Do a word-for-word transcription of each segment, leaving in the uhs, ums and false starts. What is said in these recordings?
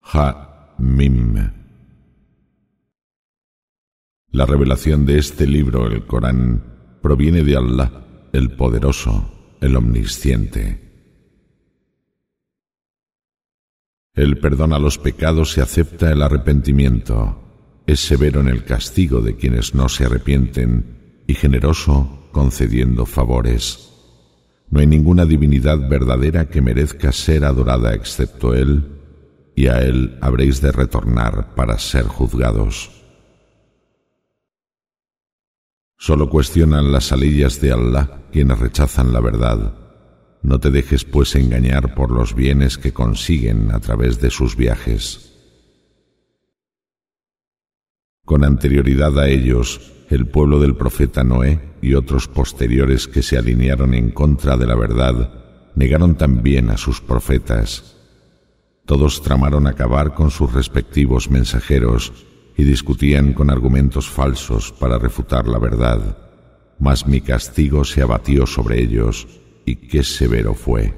Ha-Mim. La revelación de este libro, el Corán, proviene de Allah, el Poderoso, el Omnisciente. Él perdona los pecados y acepta el arrepentimiento. Es severo en el castigo de quienes no se arrepienten y generoso concediendo favores. No hay ninguna divinidad verdadera que merezca ser adorada excepto Él, y a Él habréis de retornar para ser juzgados. Solo cuestionan las aliyas de Allah quienes rechazan la verdad. No te dejes pues engañar por los bienes que consiguen a través de sus viajes. Con anterioridad a ellos, el pueblo del profeta Noé y otros posteriores que se alinearon en contra de la verdad, negaron también a sus profetas. Todos tramaron acabar con sus respectivos mensajeros y discutían con argumentos falsos para refutar la verdad, mas mi castigo se abatió sobre ellos, y qué severo fue.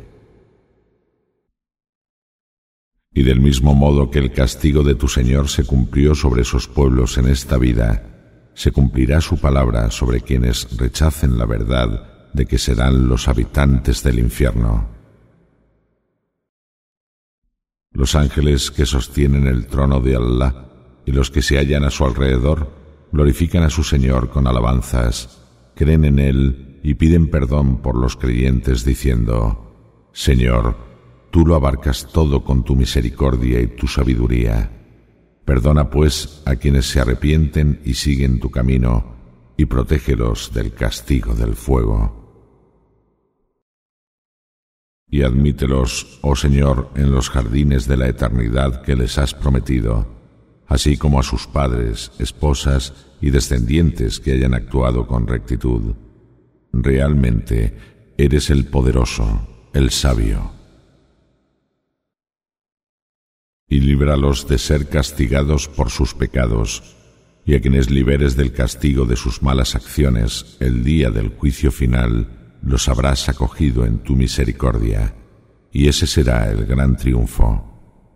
Y del mismo modo que el castigo de tu Señor se cumplió sobre esos pueblos en esta vida, se cumplirá su palabra sobre quienes rechacen la verdad de que serán los habitantes del infierno. Los ángeles que sostienen el trono de Allah y los que se hallan a su alrededor glorifican a su Señor con alabanzas, creen en Él y piden perdón por los creyentes diciendo: Señor, tú lo abarcas todo con tu misericordia y tu sabiduría. Perdona pues a quienes se arrepienten y siguen tu camino y protégelos del castigo del fuego. Y admítelos, oh Señor, en los jardines de la eternidad que les has prometido, así como a sus padres, esposas y descendientes que hayan actuado con rectitud. Realmente eres el poderoso, el sabio. Y líbralos de ser castigados por sus pecados, y a quienes liberes del castigo de sus malas acciones el día del juicio final, los habrás acogido en tu misericordia, y ese será el gran triunfo.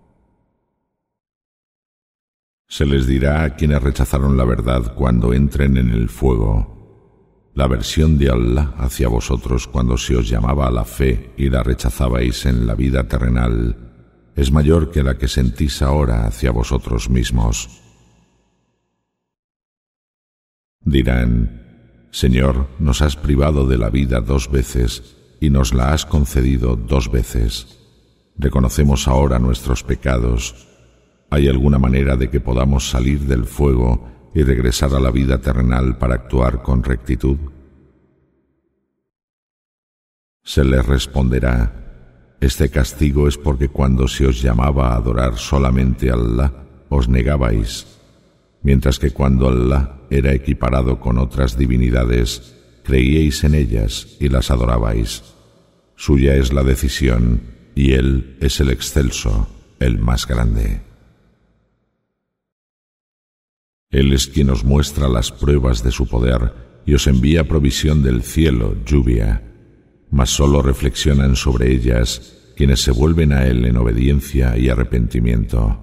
Se les dirá a quienes rechazaron la verdad cuando entren en el fuego: la aversión de Allah hacia vosotros cuando se os llamaba a la fe y la rechazabais en la vida terrenal es mayor que la que sentís ahora hacia vosotros mismos. Dirán: Señor, nos has privado de la vida dos veces y nos la has concedido dos veces. Reconocemos ahora nuestros pecados. ¿Hay alguna manera de que podamos salir del fuego y regresar a la vida terrenal para actuar con rectitud? Se les responderá: este castigo es porque cuando se os llamaba a adorar solamente a Allah, os negabais, mientras que cuando Allah era equiparado con otras divinidades, creíais en ellas y las adorabais. Suya es la decisión, y Él es el excelso, el más grande. Él es quien os muestra las pruebas de su poder y os envía provisión del cielo, lluvia, mas solo reflexionan sobre ellas quienes se vuelven a Él en obediencia y arrepentimiento.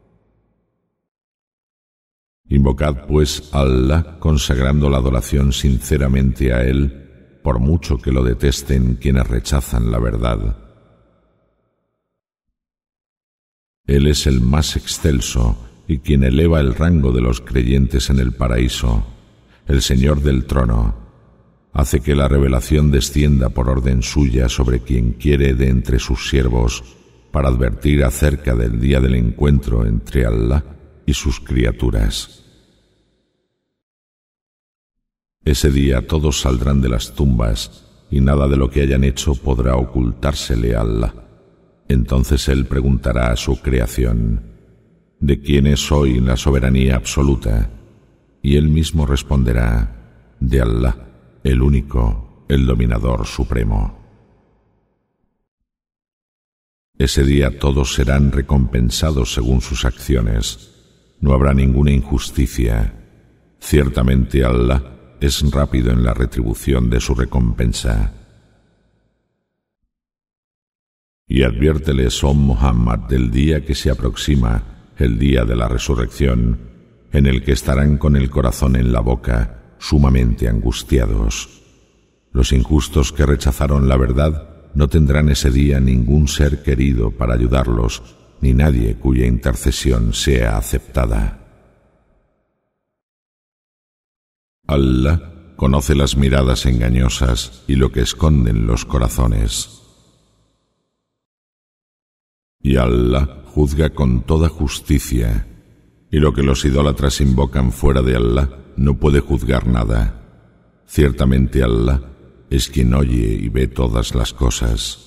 Invocad pues a Allah consagrando la adoración sinceramente a Él, por mucho que lo detesten quienes rechazan la verdad. Él es el más excelso y quien eleva el rango de los creyentes en el paraíso, el Señor del trono. Hace que la revelación descienda por orden suya sobre quien quiere de entre sus siervos, para advertir acerca del día del encuentro entre Allah y sus criaturas. Ese día todos saldrán de las tumbas, y nada de lo que hayan hecho podrá ocultársele a Allah. Entonces Él preguntará a su creación: ¿de quién es hoy la soberanía absoluta? Y Él mismo responderá: de Allah, el único, el dominador supremo. Ese día todos serán recompensados según sus acciones. No habrá ninguna injusticia. Ciertamente Allah es rápido en la retribución de su recompensa. Y adviérteles, oh Muhammad, del día que se aproxima, el día de la resurrección, en el que estarán con el corazón en la boca, sumamente angustiados. Los injustos que rechazaron la verdad no tendrán ese día ningún ser querido para ayudarlos, ni nadie cuya intercesión sea aceptada. Allah conoce las miradas engañosas y lo que esconden los corazones. Y Allah juzga con toda justicia, y lo que los idólatras invocan fuera de Allah no puede juzgar nada. Ciertamente Allah es quien oye y ve todas las cosas.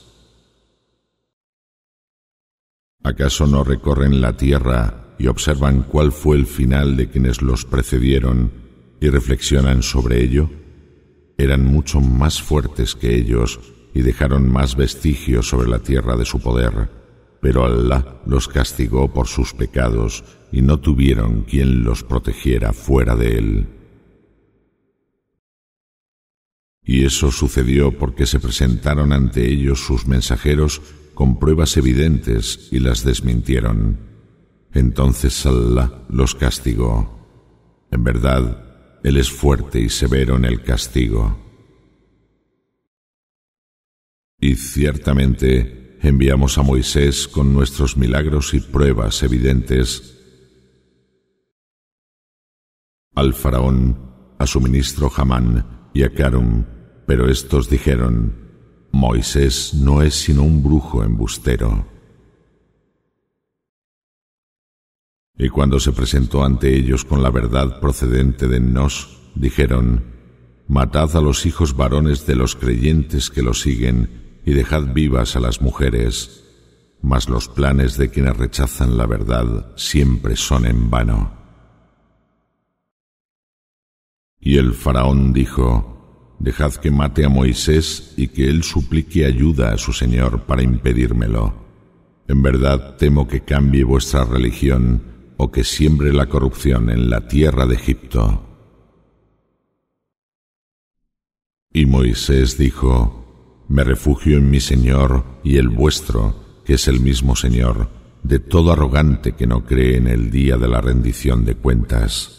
¿Acaso no recorren la tierra y observan cuál fue el final de quienes los precedieron y reflexionan sobre ello? Eran mucho más fuertes que ellos y dejaron más vestigios sobre la tierra de su poder, pero Allah los castigó por sus pecados y no tuvieron quien los protegiera fuera de él. Y eso sucedió porque se presentaron ante ellos sus mensajeros con pruebas evidentes y las desmintieron. Entonces Allah los castigó. En verdad, Él es fuerte y severo en el castigo. Y ciertamente enviamos a Moisés con nuestros milagros y pruebas evidentes al faraón, a su ministro Hamán y a Karum, pero estos dijeron: Moisés no es sino un brujo embustero. Y cuando se presentó ante ellos con la verdad procedente de Nos, dijeron: Matad a los hijos varones de los creyentes que lo siguen y dejad vivas a las mujeres, mas los planes de quienes rechazan la verdad siempre son en vano. Y el faraón dijo: Dejad que mate a Moisés y que él suplique ayuda a su señor para impedírmelo. En verdad temo que cambie vuestra religión o que siembre la corrupción en la tierra de Egipto. Y Moisés dijo: Me refugio en mi Señor y el vuestro, que es el mismo Señor, de todo arrogante que no cree en el día de la rendición de cuentas.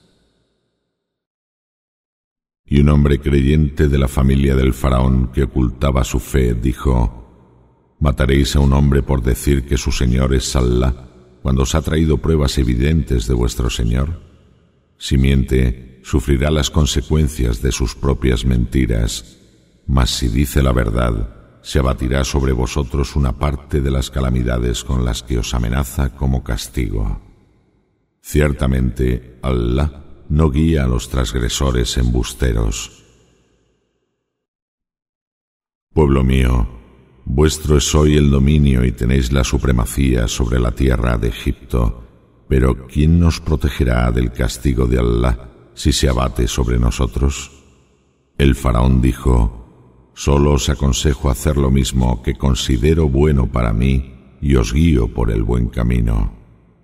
Y un hombre creyente de la familia del faraón que ocultaba su fe dijo: ¿Mataréis a un hombre por decir que su Señor es Allah, cuando os ha traído pruebas evidentes de vuestro Señor? Si miente, sufrirá las consecuencias de sus propias mentiras, mas si dice la verdad, se abatirá sobre vosotros una parte de las calamidades con las que os amenaza como castigo. Ciertamente, Allah no guía a los transgresores embusteros. Pueblo mío, vuestro es hoy el dominio y tenéis la supremacía sobre la tierra de Egipto, pero ¿quién nos protegerá del castigo de Allah si se abate sobre nosotros? El faraón dijo: Solo os aconsejo hacer lo mismo que considero bueno para mí y os guío por el buen camino.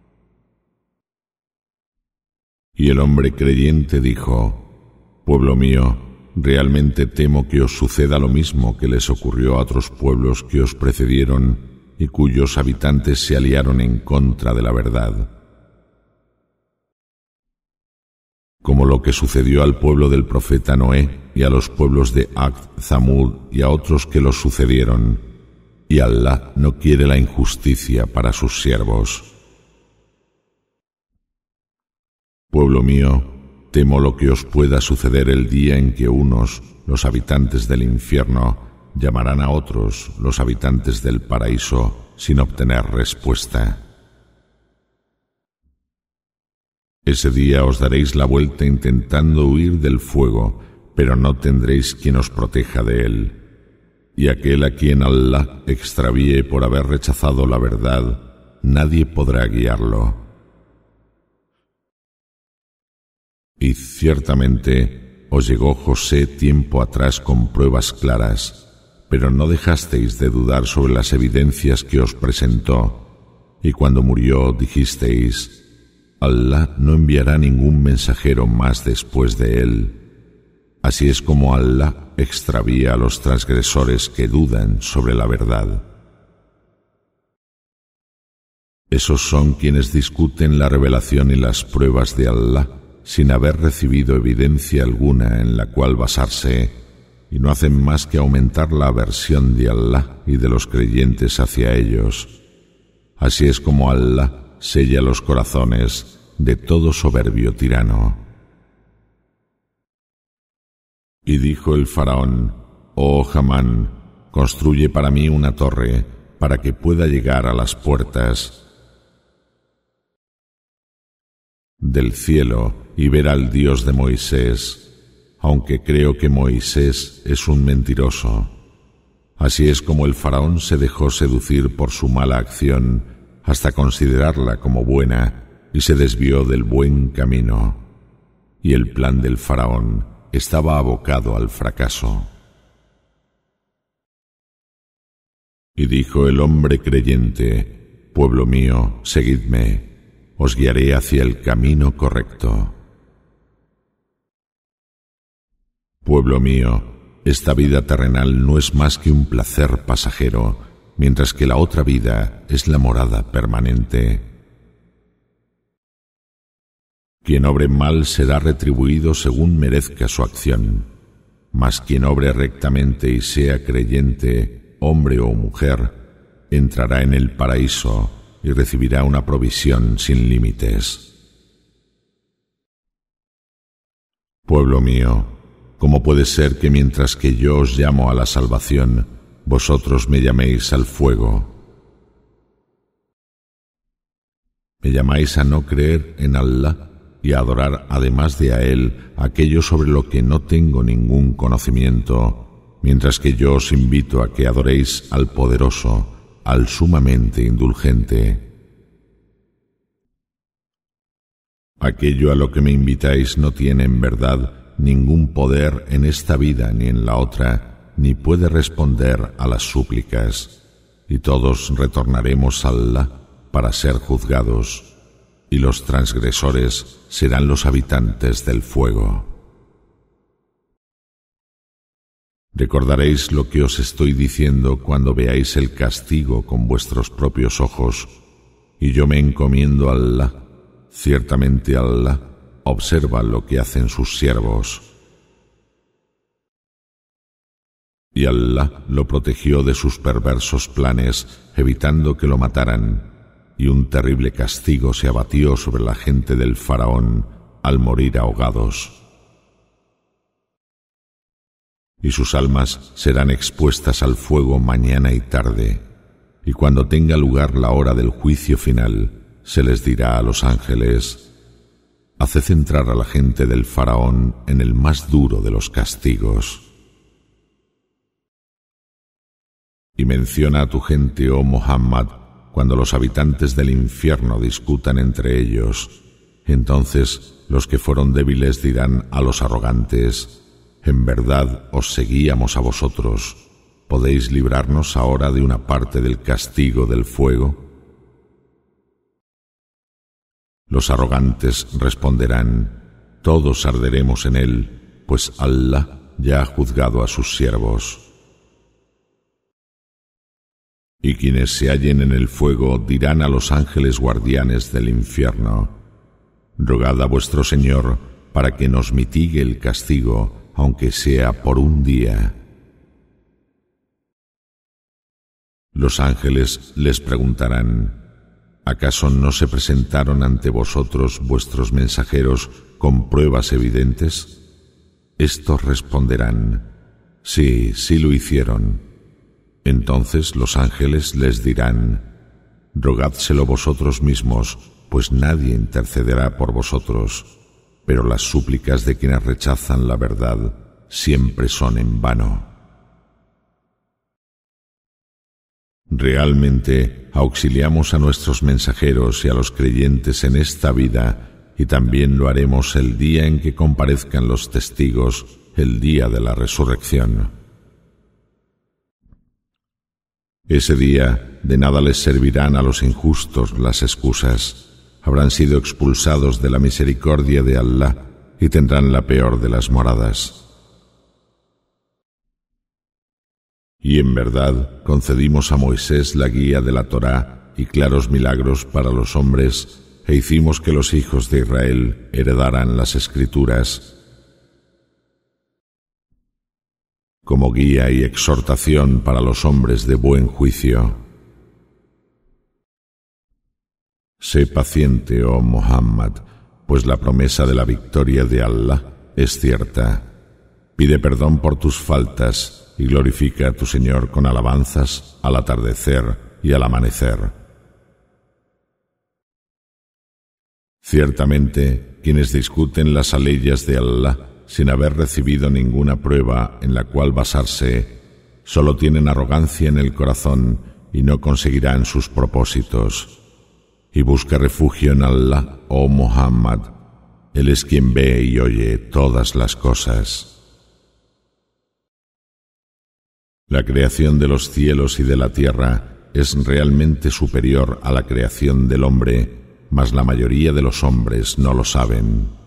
Y el hombre creyente dijo: Pueblo mío, realmente temo que os suceda lo mismo que les ocurrió a otros pueblos que os precedieron y cuyos habitantes se aliaron en contra de la verdad. Como lo que sucedió al pueblo del profeta Noé y a los pueblos de Ad, Zamud y a otros que los sucedieron, y Allah no quiere la injusticia para sus siervos. Pueblo mío, temo lo que os pueda suceder el día en que unos, los habitantes del infierno, llamarán a otros, los habitantes del paraíso, sin obtener respuesta. Ese día os daréis la vuelta intentando huir del fuego, pero no tendréis quien os proteja de él. Y aquel a quien Allah extravíe por haber rechazado la verdad, nadie podrá guiarlo. Y ciertamente os llegó José tiempo atrás con pruebas claras, pero no dejasteis de dudar sobre las evidencias que os presentó, y cuando murió dijisteis: Allah no enviará ningún mensajero más después de él. Así es como Allah extravía a los transgresores que dudan sobre la verdad. Esos son quienes discuten la revelación y las pruebas de Allah sin haber recibido evidencia alguna en la cual basarse, y no hacen más que aumentar la aversión de Allah y de los creyentes hacia ellos. Así es como Allah sella los corazones de todo soberbio tirano. Y dijo el faraón: «Oh Hamán, construye para mí una torre para que pueda llegar a las puertas del cielo y ver al Dios de Moisés, aunque creo que Moisés es un mentiroso». Así es como el faraón se dejó seducir por su mala acción hasta considerarla como buena y se desvió del buen camino. Y el plan del faraón estaba abocado al fracaso. Y dijo el hombre creyente: «Pueblo mío, seguidme, os guiaré hacia el camino correcto». Pueblo mío, esta vida terrenal no es más que un placer pasajero, mientras que la otra vida es la morada permanente. Quien obre mal será retribuido según merezca su acción, mas quien obre rectamente y sea creyente, hombre o mujer, entrará en el paraíso y recibirá una provisión sin límites. Pueblo mío, ¿cómo puede ser que mientras que yo os llamo a la salvación, vosotros me llaméis al fuego? ¿Me llamáis a no creer en Allah y a adorar además de a Él aquello sobre lo que no tengo ningún conocimiento, mientras que yo os invito a que adoréis al poderoso, al sumamente indulgente? Aquello a lo que me invitáis no tiene en verdad ningún poder en esta vida ni en la otra, ni puede responder a las súplicas, y todos retornaremos a Allah para ser juzgados, y los transgresores serán los habitantes del fuego. Recordaréis lo que os estoy diciendo cuando veáis el castigo con vuestros propios ojos, y yo me encomiendo a Allah. Ciertamente Allah observa lo que hacen sus siervos. Y Allah lo protegió de sus perversos planes, evitando que lo mataran, y un terrible castigo se abatió sobre la gente del faraón al morir ahogados. Y sus almas serán expuestas al fuego mañana y tarde, y cuando tenga lugar la hora del juicio final, se les dirá a los ángeles: «Haced entrar a la gente del faraón en el más duro de los castigos». Y menciona a tu gente, oh Muhammad, cuando los habitantes del infierno discutan entre ellos. Entonces los que fueron débiles dirán a los arrogantes: «En verdad os seguíamos a vosotros. ¿Podéis librarnos ahora de una parte del castigo del fuego?». Los arrogantes responderán: «Todos arderemos en él, pues Allah ya ha juzgado a sus siervos». Y quienes se hallen en el fuego dirán a los ángeles guardianes del infierno: «Rogad a vuestro Señor para que nos mitigue el castigo, aunque sea por un día». Los ángeles les preguntarán: ¿acaso no se presentaron ante vosotros vuestros mensajeros con pruebas evidentes? Estos responderán: sí, sí lo hicieron. Entonces los ángeles les dirán: rogádselo vosotros mismos, pues nadie intercederá por vosotros, pero las súplicas de quienes rechazan la verdad siempre son en vano. Realmente auxiliamos a nuestros mensajeros y a los creyentes en esta vida, y también lo haremos el día en que comparezcan los testigos, el día de la resurrección. Ese día de nada les servirán a los injustos las excusas. Habrán sido expulsados de la misericordia de Allah y tendrán la peor de las moradas. Y en verdad concedimos a Moisés la guía de la Torá y claros milagros para los hombres, e hicimos que los hijos de Israel heredaran las Escrituras como guía y exhortación para los hombres de buen juicio. Sé paciente, oh Muhammad, pues la promesa de la victoria de Allah es cierta. Pide perdón por tus faltas y glorifica a tu Señor con alabanzas al atardecer y al amanecer. Ciertamente, quienes discuten las aleyas de Allah sin haber recibido ninguna prueba en la cual basarse, solo tienen arrogancia en el corazón y no conseguirán sus propósitos. Y busca refugio en Allah, oh Muhammad. Él es quien ve y oye todas las cosas. La creación de los cielos y de la tierra es realmente superior a la creación del hombre, mas la mayoría de los hombres no lo saben.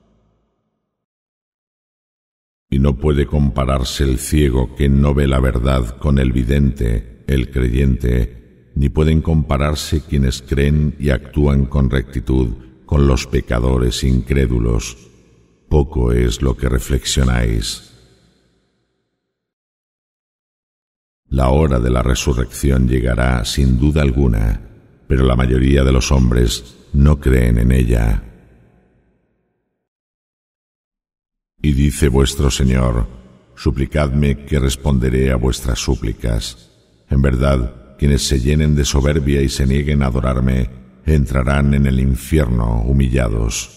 Y no puede compararse el ciego que no ve la verdad con el vidente, el creyente, ni pueden compararse quienes creen y actúan con rectitud con los pecadores incrédulos. Poco es lo que reflexionáis. La hora de la resurrección llegará sin duda alguna, pero la mayoría de los hombres no creen en ella. Y dice vuestro Señor: suplicadme que responderé a vuestras súplicas. En verdad, quienes se llenen de soberbia y se nieguen a adorarme, entrarán en el infierno humillados.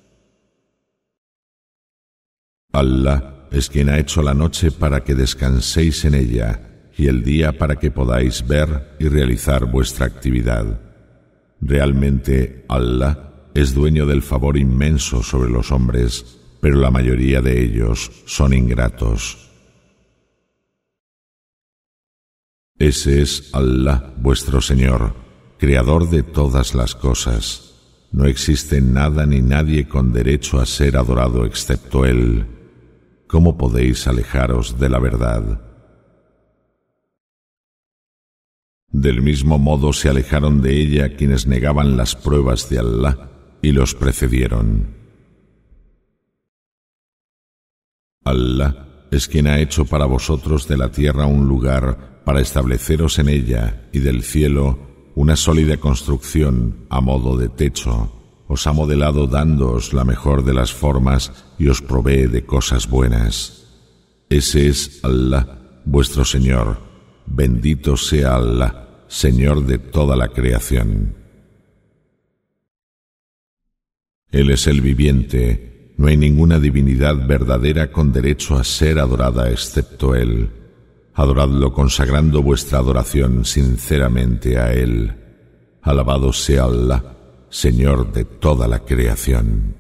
Allah es quien ha hecho la noche para que descanséis en ella, y el día para que podáis ver y realizar vuestra actividad. Realmente, Allah es dueño del favor inmenso sobre los hombres, pero la mayoría de ellos son ingratos. Ese es Allah, vuestro Señor, creador de todas las cosas. No existe nada ni nadie con derecho a ser adorado excepto Él. ¿Cómo podéis alejaros de la verdad? Del mismo modo se alejaron de ella quienes negaban las pruebas de Allah y los precedieron. Allah es quien ha hecho para vosotros de la tierra un lugar para estableceros en ella, y del cielo una sólida construcción a modo de techo. Os ha modelado dándoos la mejor de las formas y os provee de cosas buenas. Ese es Allah, vuestro Señor. Bendito sea Allah, Señor de toda la creación. Él es el viviente. No hay ninguna divinidad verdadera con derecho a ser adorada excepto Él. Adoradlo consagrando vuestra adoración sinceramente a Él. Alabado sea Allah, Señor de toda la creación.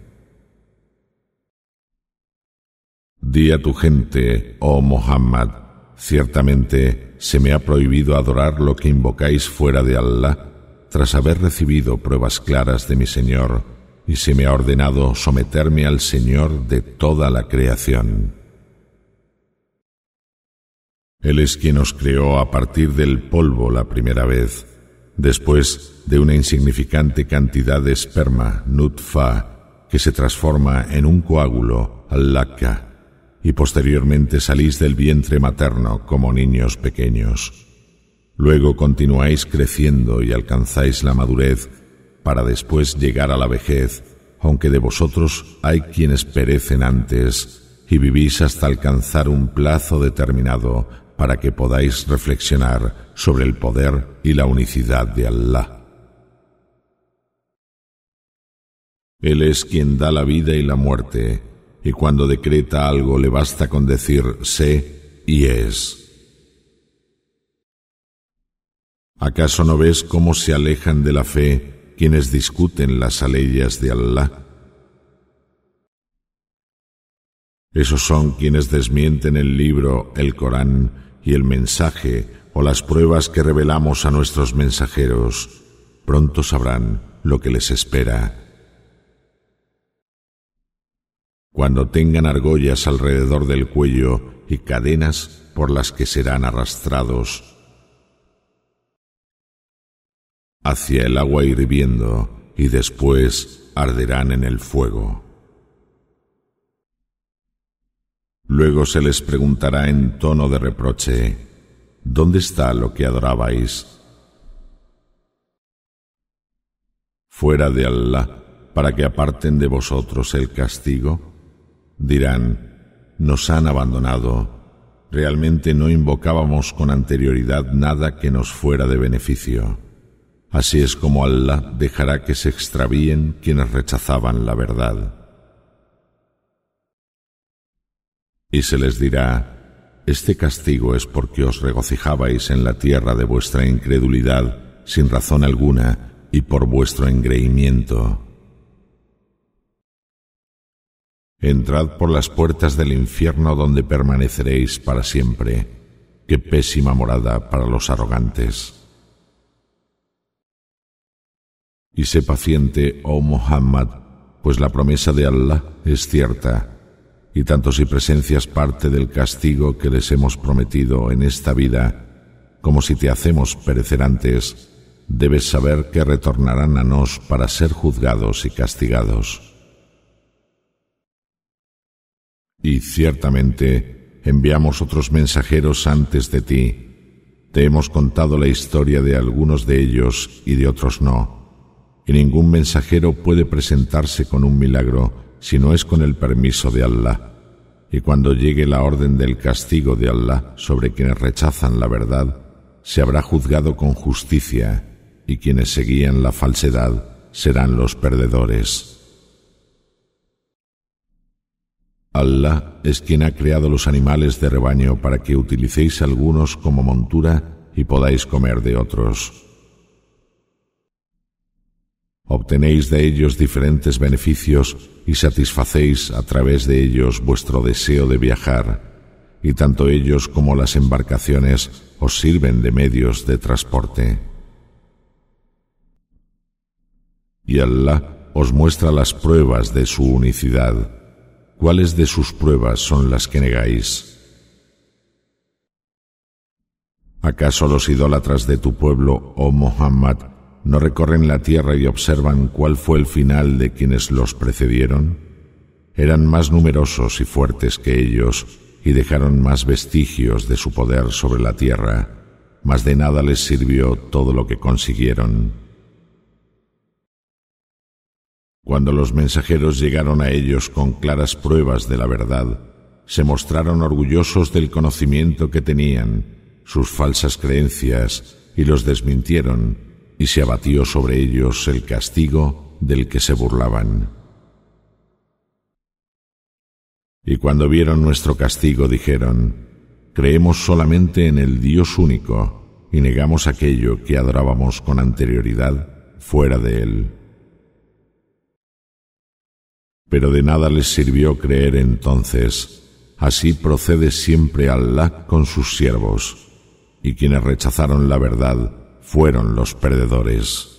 Di a tu gente, oh Muhammad, ciertamente se me ha prohibido adorar lo que invocáis fuera de Allah, tras haber recibido pruebas claras de mi Señor, y se me ha ordenado someterme al Señor de toda la creación. Él es quien os creó a partir del polvo la primera vez, después de una insignificante cantidad de esperma, nutfa, que se transforma en un coágulo, al-laqqa, y posteriormente salís del vientre materno como niños pequeños. Luego continuáis creciendo y alcanzáis la madurez, para después llegar a la vejez, aunque de vosotros hay quienes perecen antes, y vivís hasta alcanzar un plazo determinado para que podáis reflexionar sobre el poder y la unicidad de Allah. Él es quien da la vida y la muerte, y cuando decreta algo le basta con decir sé y es. ¿Acaso no ves cómo se alejan de la fe quienes discuten las aleyas de Allah? Esos son quienes desmienten el libro, el Corán y el mensaje o las pruebas que revelamos a nuestros mensajeros. Pronto sabrán lo que les espera. Cuando tengan argollas alrededor del cuello y cadenas por las que serán arrastrados, hacia el agua hirviendo y después arderán en el fuego. Luego se les preguntará en tono de reproche: ¿dónde está lo que adorabais? ¿Fuera de Allah, para que aparten de vosotros el castigo? Dirán: nos han abandonado. Realmente no invocábamos con anterioridad nada que nos fuera de beneficio. Así es como Allah dejará que se extravíen quienes rechazaban la verdad. Y se les dirá: este castigo es porque os regocijabais en la tierra de vuestra incredulidad sin razón alguna y por vuestro engreimiento. Entrad por las puertas del infierno donde permaneceréis para siempre. ¡Qué pésima morada para los arrogantes! Y sé paciente, oh Muhammad, pues la promesa de Allah es cierta, y tanto si presencias parte del castigo que les hemos prometido en esta vida, como si te hacemos perecer antes, debes saber que retornarán a nos para ser juzgados y castigados. Y ciertamente enviamos otros mensajeros antes de ti. Te hemos contado la historia de algunos de ellos y de otros no. Y ningún mensajero puede presentarse con un milagro si no es con el permiso de Allah. Y cuando llegue la orden del castigo de Allah sobre quienes rechazan la verdad, se habrá juzgado con justicia, y quienes seguían la falsedad serán los perdedores. Allah es quien ha creado los animales de rebaño para que utilicéis algunos como montura y podáis comer de otros. Obtenéis de ellos diferentes beneficios y satisfacéis a través de ellos vuestro deseo de viajar, y tanto ellos como las embarcaciones os sirven de medios de transporte. Y Allah os muestra las pruebas de su unicidad. ¿Cuáles de sus pruebas son las que negáis? ¿Acaso los idólatras de tu pueblo, oh Muhammad, no recorren la tierra y observan cuál fue el final de quienes los precedieron? Eran más numerosos y fuertes que ellos y dejaron más vestigios de su poder sobre la tierra, mas de nada les sirvió todo lo que consiguieron. Cuando los mensajeros llegaron a ellos con claras pruebas de la verdad, se mostraron orgullosos del conocimiento que tenían, sus falsas creencias, y los desmintieron, y se abatió sobre ellos el castigo del que se burlaban. Y cuando vieron nuestro castigo dijeron: creemos solamente en el Dios único, y negamos aquello que adorábamos con anterioridad fuera de Él. Pero de nada les sirvió creer entonces. Así procede siempre Allah con sus siervos, y quienes rechazaron la verdad fueron los perdedores.